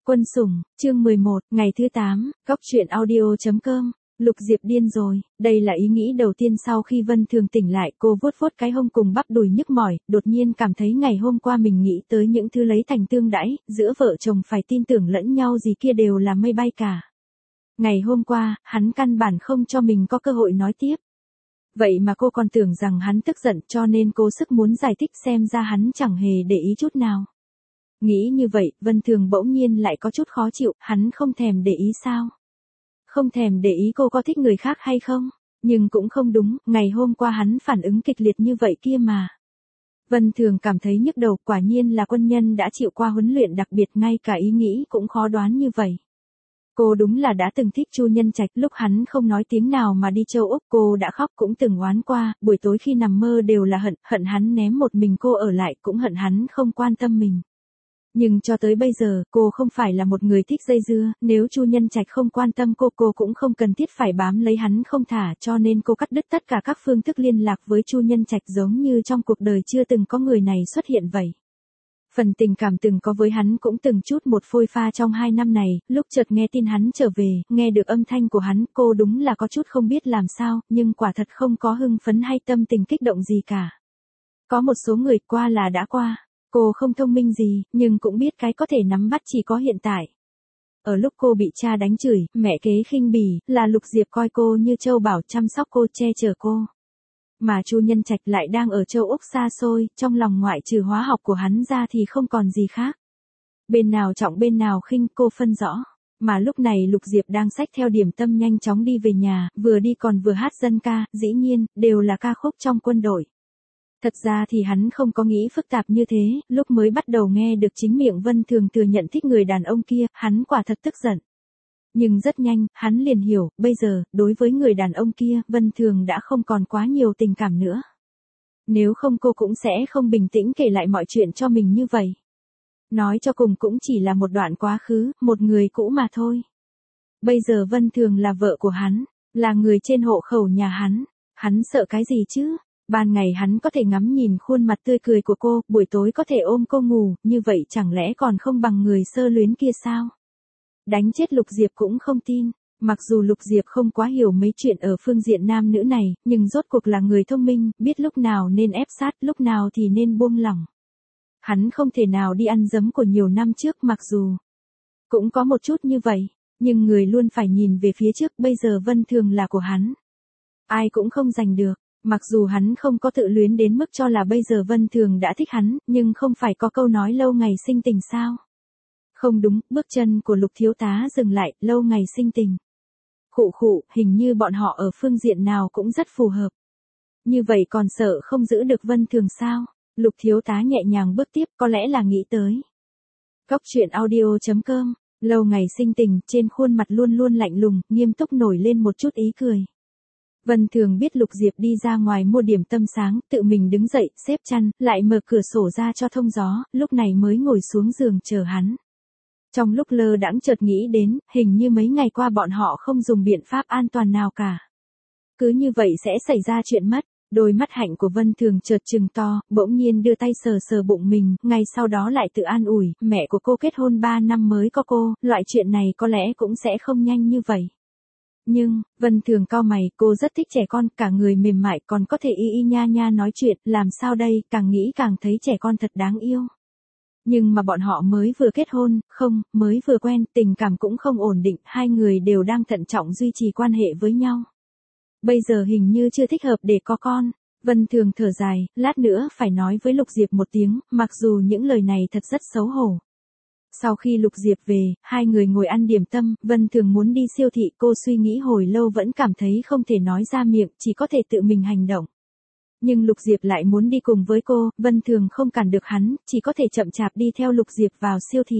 Quân sủng, chương 11, ngày thứ 8, góc truyện audio.com. Lục Diệp điên rồi, đây là ý nghĩ đầu tiên sau khi Vân Thường tỉnh lại. Cô vuốt vuốt cái hông cùng bắp đùi nhức mỏi, đột nhiên cảm thấy ngày hôm qua mình nghĩ tới những thứ lấy thành tương đãi, giữa vợ chồng phải tin tưởng lẫn nhau gì kia đều là mây bay cả. Ngày hôm qua, hắn căn bản không cho mình có cơ hội nói tiếp. Vậy mà cô còn tưởng rằng hắn tức giận, cho nên cố sức muốn giải thích, xem ra hắn chẳng hề để ý chút nào. Nghĩ như vậy, Vân Thường bỗng nhiên lại có chút khó chịu, hắn không thèm để ý sao? Không thèm để ý cô có thích người khác hay không? Nhưng cũng không đúng, ngày hôm qua hắn phản ứng kịch liệt như vậy kia mà. Vân Thường cảm thấy nhức đầu, quả nhiên là quân nhân đã chịu qua huấn luyện đặc biệt, ngay cả ý nghĩ cũng khó đoán như vậy. Cô đúng là đã từng thích Chu Nhân Trạch, lúc hắn không nói tiếng nào mà đi châu Úc cô đã khóc, cũng từng oán qua, buổi tối khi nằm mơ đều là hận hắn ném một mình cô ở lại, cũng hận hắn không quan tâm mình. Nhưng cho tới bây giờ, cô không phải là một người thích dây dưa, nếu Chu Nhân Trạch không quan tâm cô cũng không cần thiết phải bám lấy hắn không thả, cho nên cô cắt đứt tất cả các phương thức liên lạc với Chu Nhân Trạch, giống như trong cuộc đời chưa từng có người này xuất hiện vậy. Phần tình cảm từng có với hắn cũng từng chút một phôi pha trong 2 năm này, lúc chợt nghe tin hắn trở về, nghe được âm thanh của hắn, cô đúng là có chút không biết làm sao, nhưng quả thật không có hưng phấn hay tâm tình kích động gì cả. Có một số người qua là đã qua. Cô không thông minh gì, nhưng cũng biết cái có thể nắm bắt chỉ có hiện tại. Ở lúc cô bị cha đánh chửi, mẹ kế khinh bỉ, là Lục Diệp coi cô như châu bảo, chăm sóc cô, che chở cô. Mà Chu Nhân Trạch lại đang ở châu Úc xa xôi, trong lòng ngoại trừ hóa học của hắn ra thì không còn gì khác. Bên nào trọng bên nào khinh cô phân rõ. Mà lúc này Lục Diệp đang xách theo điểm tâm nhanh chóng đi về nhà, vừa đi còn vừa hát dân ca, dĩ nhiên, đều là ca khúc trong quân đội. Thật ra thì hắn không có nghĩ phức tạp như thế, lúc mới bắt đầu nghe được chính miệng Vân Thường thừa nhận thích người đàn ông kia, hắn quả thật tức giận. Nhưng rất nhanh, hắn liền hiểu, bây giờ, đối với người đàn ông kia, Vân Thường đã không còn quá nhiều tình cảm nữa. Nếu không cô cũng sẽ không bình tĩnh kể lại mọi chuyện cho mình như vậy. Nói cho cùng cũng chỉ là một đoạn quá khứ, một người cũ mà thôi. Bây giờ Vân Thường là vợ của hắn, là người trên hộ khẩu nhà hắn sợ cái gì chứ? Ban ngày hắn có thể ngắm nhìn khuôn mặt tươi cười của cô, buổi tối có thể ôm cô ngủ, như vậy chẳng lẽ còn không bằng người sơ luyến kia sao? Đánh chết Lục Diệp cũng không tin, mặc dù Lục Diệp không quá hiểu mấy chuyện ở phương diện nam nữ này, nhưng rốt cuộc là người thông minh, biết lúc nào nên ép sát, lúc nào thì nên buông lỏng. Hắn không thể nào đi ăn dấm của nhiều năm trước, mặc dù cũng có một chút như vậy, nhưng người luôn phải nhìn về phía trước, bây giờ Vân Thường là của hắn. Ai cũng không giành được. Mặc dù hắn không có tự luyến đến mức cho là bây giờ Vân Thường đã thích hắn, nhưng không phải có câu nói lâu ngày sinh tình sao? Không đúng, bước chân của Lục thiếu tá dừng lại, lâu ngày sinh tình. Khụ, hình như bọn họ ở phương diện nào cũng rất phù hợp. Như vậy còn sợ không giữ được Vân Thường sao? Lục thiếu tá nhẹ nhàng bước tiếp, có lẽ là nghĩ tới. Góc truyện audio.com, lâu ngày sinh tình, trên khuôn mặt luôn luôn lạnh lùng, nghiêm túc nổi lên một chút ý cười. Vân Thường biết Lục Diệp đi ra ngoài mua điểm tâm sáng, tự mình đứng dậy, xếp chăn, lại mở cửa sổ ra cho thông gió, lúc này mới ngồi xuống giường chờ hắn. Trong lúc lơ đãng chợt nghĩ đến, hình như mấy ngày qua bọn họ không dùng biện pháp an toàn nào cả. Cứ như vậy sẽ xảy ra chuyện mất. Đôi mắt hạnh của Vân Thường chợt trừng to, bỗng nhiên đưa tay sờ sờ bụng mình, ngay sau đó lại tự an ủi, mẹ của cô kết hôn 3 năm mới có cô, loại chuyện này có lẽ cũng sẽ không nhanh như vậy. Nhưng, Vân Thường cau mày, cô rất thích trẻ con, cả người mềm mại, còn có thể y nha nói chuyện, làm sao đây, càng nghĩ càng thấy trẻ con thật đáng yêu. Nhưng mà bọn họ mới vừa kết hôn, mới vừa quen, tình cảm cũng không ổn định, hai người đều đang thận trọng duy trì quan hệ với nhau. Bây giờ hình như chưa thích hợp để có con. Vân Thường thở dài, lát nữa phải nói với Lục Diệp một tiếng, mặc dù những lời này thật rất xấu hổ. Sau khi Lục Diệp về, hai người ngồi ăn điểm tâm, Vân Thường muốn đi siêu thị, cô suy nghĩ hồi lâu vẫn cảm thấy không thể nói ra miệng, chỉ có thể tự mình hành động. Nhưng Lục Diệp lại muốn đi cùng với cô, Vân Thường không cản được hắn, chỉ có thể chậm chạp đi theo Lục Diệp vào siêu thị.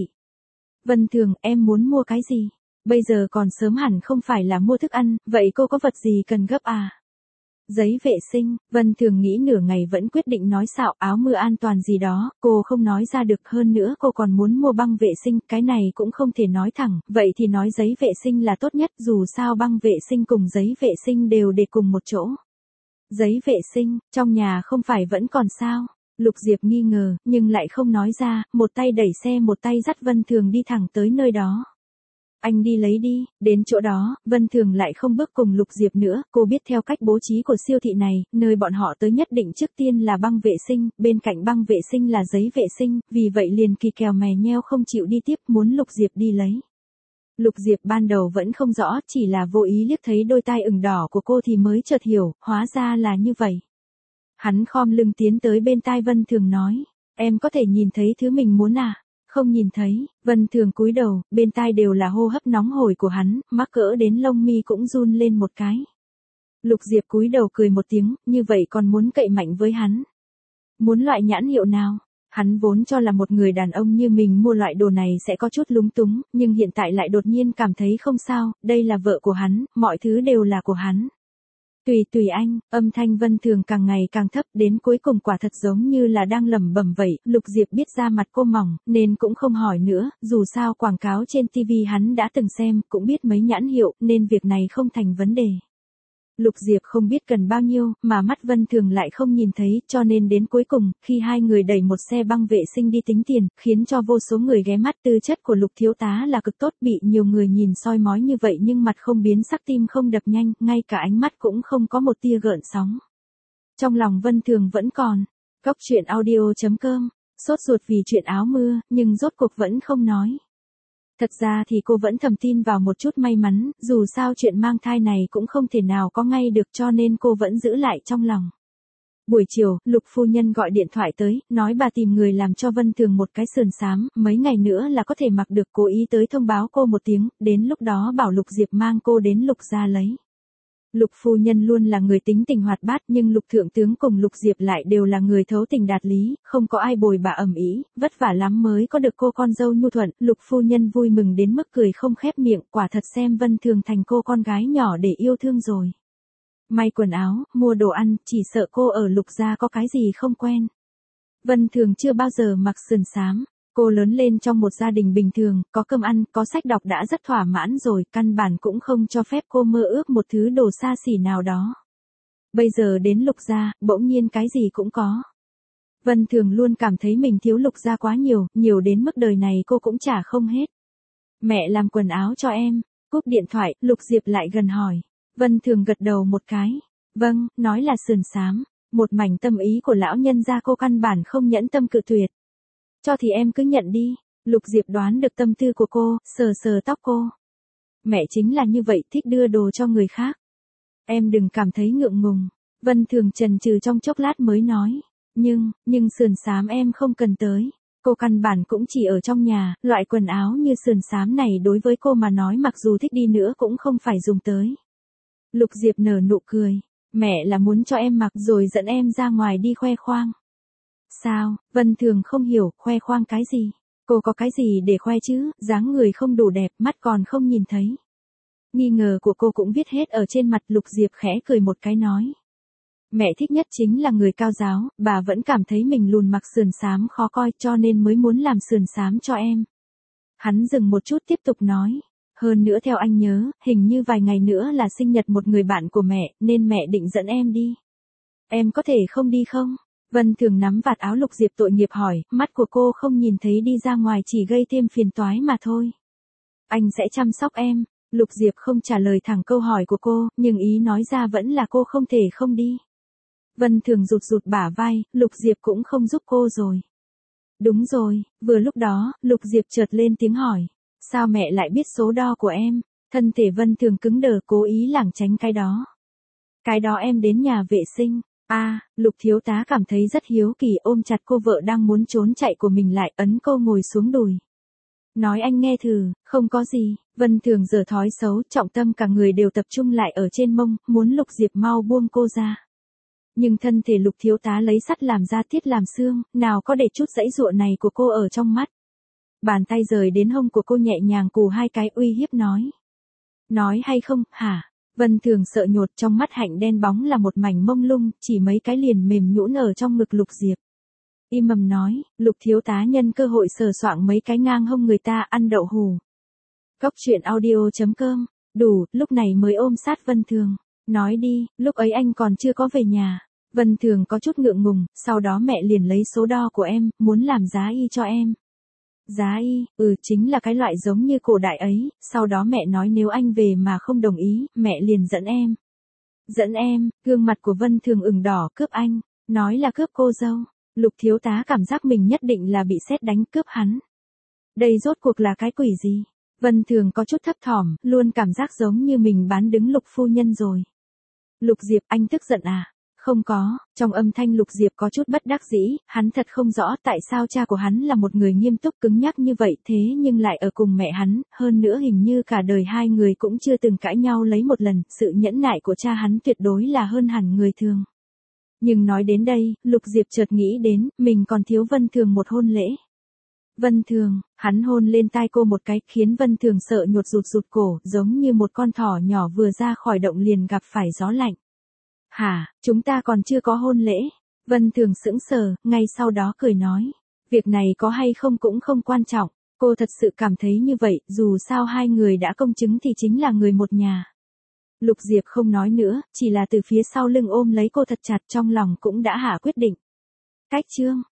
Vân Thường, em muốn mua cái gì? Bây giờ còn sớm hẳn không phải là mua thức ăn, vậy cô có vật gì cần gấp à? Giấy vệ sinh, Vân Thường nghĩ nửa ngày vẫn quyết định nói xạo, áo mưa an toàn gì đó, cô không nói ra được, hơn nữa cô còn muốn mua băng vệ sinh, cái này cũng không thể nói thẳng, vậy thì nói giấy vệ sinh là tốt nhất, dù sao băng vệ sinh cùng giấy vệ sinh đều để cùng một chỗ. Giấy vệ sinh, trong nhà không phải vẫn còn sao? Lục Diệp nghi ngờ, nhưng lại không nói ra, một tay đẩy xe một tay dắt Vân Thường đi thẳng tới nơi đó. Anh đi lấy đi, đến chỗ đó, Vân Thường lại không bước cùng Lục Diệp nữa, cô biết theo cách bố trí của siêu thị này, nơi bọn họ tới nhất định trước tiên là băng vệ sinh, bên cạnh băng vệ sinh là giấy vệ sinh, vì vậy liền kỳ kèo mè nheo không chịu đi tiếp, muốn Lục Diệp đi lấy. Lục Diệp ban đầu vẫn không rõ, chỉ là vô ý liếc thấy đôi tai ửng đỏ của cô thì mới chợt hiểu, hóa ra là như vậy. Hắn khom lưng tiến tới bên tai Vân Thường nói, em có thể nhìn thấy thứ mình muốn à? Không nhìn thấy, Vân Thường cúi đầu, bên tai đều là hô hấp nóng hổi của hắn, mắc cỡ đến lông mi cũng run lên một cái. Lục Diệp cúi đầu cười một tiếng, như vậy còn muốn cậy mạnh với hắn. Muốn loại nhãn hiệu nào? Hắn vốn cho là một người đàn ông như mình mua loại đồ này sẽ có chút lúng túng, nhưng hiện tại lại đột nhiên cảm thấy không sao, đây là vợ của hắn, mọi thứ đều là của hắn. Tùy anh, âm thanh Vân Thường càng ngày càng thấp, đến cuối cùng quả thật giống như là đang lẩm bẩm vậy, Lục Diệp biết da mặt cô mỏng, nên cũng không hỏi nữa, dù sao quảng cáo trên TV hắn đã từng xem, cũng biết mấy nhãn hiệu, nên việc này không thành vấn đề. Lục Diệp không biết cần bao nhiêu, mà mắt Vân Thường lại không nhìn thấy, cho nên đến cuối cùng, khi hai người đẩy một xe băng vệ sinh đi tính tiền, khiến cho vô số người ghé mắt. Tư chất của Lục thiếu tá là cực tốt, bị nhiều người nhìn soi mói như vậy nhưng mặt không biến sắc, tim không đập nhanh, ngay cả ánh mắt cũng không có một tia gợn sóng. Trong lòng Vân Thường vẫn còn. Cóc truyện audio.com, sốt ruột vì chuyện áo mưa, nhưng rốt cuộc vẫn không nói. Thật ra thì cô vẫn thầm tin vào một chút may mắn, dù sao chuyện mang thai này cũng không thể nào có ngay được, cho nên cô vẫn giữ lại trong lòng. Buổi chiều, Lục phu nhân gọi điện thoại tới, nói bà tìm người làm cho Vân Thường một cái sườn xám, mấy ngày nữa là có thể mặc được, cố ý tới thông báo cô một tiếng, đến lúc đó bảo Lục Diệp mang cô đến Lục gia lấy. Lục phu nhân luôn là người tính tình hoạt bát, nhưng Lục thượng tướng cùng Lục Diệp lại đều là người thấu tình đạt lý, không có ai bồi bà ầm ĩ, vất vả lắm mới có được cô con dâu nhu thuận. Lục phu nhân vui mừng đến mức cười không khép miệng, quả thật xem Vân Thường thành cô con gái nhỏ để yêu thương rồi. May quần áo, mua đồ ăn, chỉ sợ cô ở Lục gia có cái gì không quen. Vân Thường chưa bao giờ mặc sườn xám. Cô lớn lên trong một gia đình bình thường, có cơm ăn, có sách đọc đã rất thỏa mãn rồi, căn bản cũng không cho phép cô mơ ước một thứ đồ xa xỉ nào đó. Bây giờ đến Lục gia, bỗng nhiên cái gì cũng có. Vân Thường luôn cảm thấy mình thiếu Lục gia quá nhiều, nhiều đến mức đời này cô cũng trả không hết. Mẹ làm quần áo cho em. Cúp điện thoại, Lục Diệp lại gần hỏi. Vân Thường gật đầu một cái. Vâng, nói là sườn xám. Một mảnh tâm ý của lão nhân gia cô căn bản không nhẫn tâm cự tuyệt. Cho thì em cứ nhận đi. Lục Diệp đoán được tâm tư của cô, sờ sờ tóc cô. Mẹ chính là như vậy, thích đưa đồ cho người khác. Em đừng cảm thấy ngượng ngùng. Vân Thường chần chừ trong chốc lát mới nói. Nhưng sườn xám em không cần tới. Cô căn bản cũng chỉ ở trong nhà, loại quần áo như sườn xám này đối với cô mà nói mặc dù thích đi nữa cũng không phải dùng tới. Lục Diệp nở nụ cười. Mẹ là muốn cho em mặc rồi dẫn em ra ngoài đi khoe khoang. Sao? Vân Thường không hiểu, khoe khoang cái gì? Cô có cái gì để khoe chứ, dáng người không đủ đẹp, mắt còn không nhìn thấy. Nghi ngờ của cô cũng viết hết ở trên mặt. Lục Diệp khẽ cười một cái nói. Mẹ thích nhất chính là người cao giáo, bà vẫn cảm thấy mình lùn mặc sườn xám khó coi cho nên mới muốn làm sườn xám cho em. Hắn dừng một chút tiếp tục nói. Hơn nữa theo anh nhớ, hình như vài ngày nữa là sinh nhật một người bạn của mẹ, nên mẹ định dẫn em đi. Em có thể không đi không? Vân Thường nắm vạt áo Lục Diệp tội nghiệp hỏi, mắt của cô không nhìn thấy đi ra ngoài chỉ gây thêm phiền toái mà thôi. Anh sẽ chăm sóc em. Lục Diệp không trả lời thẳng câu hỏi của cô, nhưng ý nói ra vẫn là cô không thể không đi. Vân Thường rụt rụt bả vai, Lục Diệp cũng không giúp cô rồi. Đúng rồi, vừa lúc đó, Lục Diệp chợt lên tiếng hỏi. Sao mẹ lại biết số đo của em? Thân thể Vân Thường cứng đờ, cố ý lảng tránh cái đó. Cái đó em đến nhà vệ sinh. Lục thiếu tá cảm thấy rất hiếu kỳ, ôm chặt cô vợ đang muốn trốn chạy của mình lại, ấn cô ngồi xuống đùi. Nói anh nghe thử, không có gì. Vân Thường giở thói xấu, trọng tâm cả người đều tập trung lại ở trên mông, muốn Lục Diệp mau buông cô ra. Nhưng thân thể Lục thiếu tá lấy sắt làm da thiết làm xương, nào có để chút dãy dụa này của cô ở trong mắt. Bàn tay rời đến hông của cô nhẹ nhàng cù hai cái, uy hiếp nói. Nói hay không, hả? Vân Thường sợ nhột, trong mắt hạnh đen bóng là một mảnh mông lung, chỉ mấy cái liền mềm nhũn ở trong ngực Lục Diệp. Im mầm nói, Lục thiếu tá nhân cơ hội sờ soạng mấy cái ngang hông người ta, ăn đậu hù. Cóc truyện audio.com, đủ, lúc này mới ôm sát Vân Thường. Nói đi, lúc ấy anh còn chưa có về nhà. Vân Thường có chút ngượng ngùng, sau đó mẹ liền lấy số đo của em, muốn làm giá y cho em. Giá y, chính là cái loại giống như cổ đại ấy, sau đó mẹ nói nếu anh về mà không đồng ý, mẹ liền dẫn em. Dẫn em, gương mặt của Vân Thường ửng đỏ, cướp anh, nói là cướp cô dâu. Lục thiếu tá cảm giác mình nhất định là bị sét đánh, cướp hắn. Đây rốt cuộc là cái quỷ gì? Vân Thường có chút thấp thỏm, luôn cảm giác giống như mình bán đứng Lục phu nhân rồi. Lục Diệp, anh tức giận à? Không có, trong âm thanh Lục Diệp có chút bất đắc dĩ, hắn thật không rõ tại sao cha của hắn là một người nghiêm túc cứng nhắc như vậy thế nhưng lại ở cùng mẹ hắn, hơn nữa hình như cả đời hai người cũng chưa từng cãi nhau lấy một lần, sự nhẫn nại của cha hắn tuyệt đối là hơn hẳn người thường. Nhưng nói đến đây, Lục Diệp chợt nghĩ đến, mình còn thiếu Vân Thường một hôn lễ. Vân Thường, hắn hôn lên tai cô một cái, khiến Vân Thường sợ nhột rụt cổ, giống như một con thỏ nhỏ vừa ra khỏi động liền gặp phải gió lạnh. Hả, chúng ta còn chưa có hôn lễ. Vân Thường sững sờ, ngay sau đó cười nói. Việc này có hay không cũng không quan trọng. Cô thật sự cảm thấy như vậy, dù sao hai người đã công chứng thì chính là người một nhà. Lục Diệp không nói nữa, chỉ là từ phía sau lưng ôm lấy cô thật chặt, trong lòng cũng đã hạ quyết định. Cách chương.